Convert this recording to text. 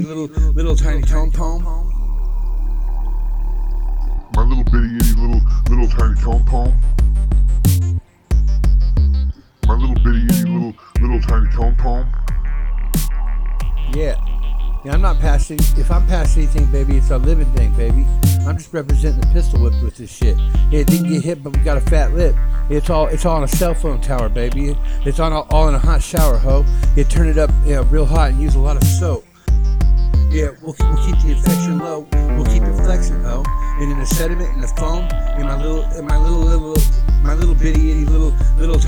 little tiny tone poem. My little bitty itty little tiny tone poem. My little bitty itty little tiny tone poem. Yeah. Yeah, I'm not passing. If I'm past anything, baby, it's a living thing, baby. I'm just representing the pistol whip with this shit. Yeah, it didn't get hit, but we got a fat lip. It's all on a cell phone tower, baby. It's all in a hot shower, ho. You turn it up, real hot and use a lot of soap. Yeah, we'll keep the infection low. We'll keep it flexing, ho. And in the sediment and the foam, in my little bitty itty little